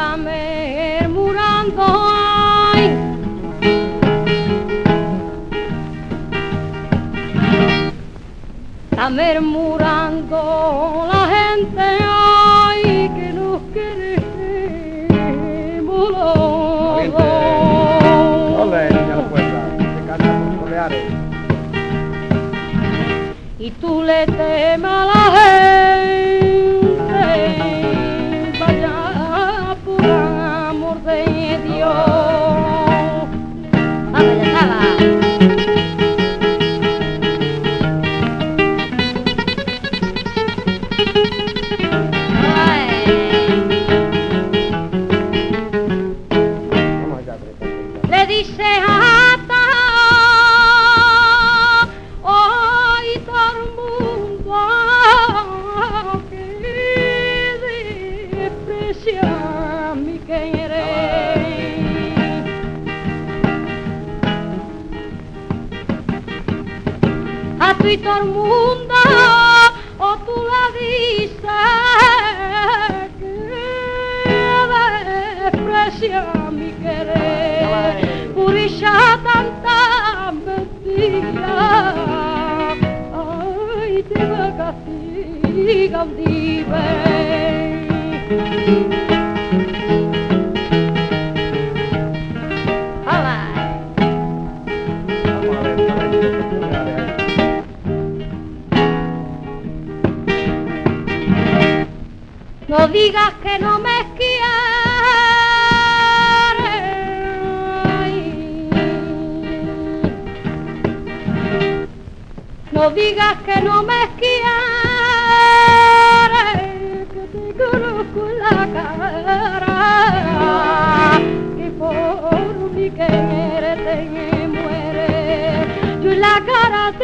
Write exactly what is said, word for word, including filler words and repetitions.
está murmurando, ay, está murmurando la gente, ay, que nos queremos los dos. Ole, niña la puerta, se canta con soleares. Y tú le temes a la gente, vaya por amor de Dios. Vamos, ya estaba. Le dice hasta hoy todo el mundo que desprecia mi querer. A tú y todo el mundo o tú la dices que desprecia mi querer. Purisha tanta mentira, ay, te va a castigar un día. Hola. Vamos a ver, a ver, soleares ahí. No digas que no me quieres, ay. No digas que no me quieres, que te conozco en la cara, que por mi querer te muere. Yo en la cara te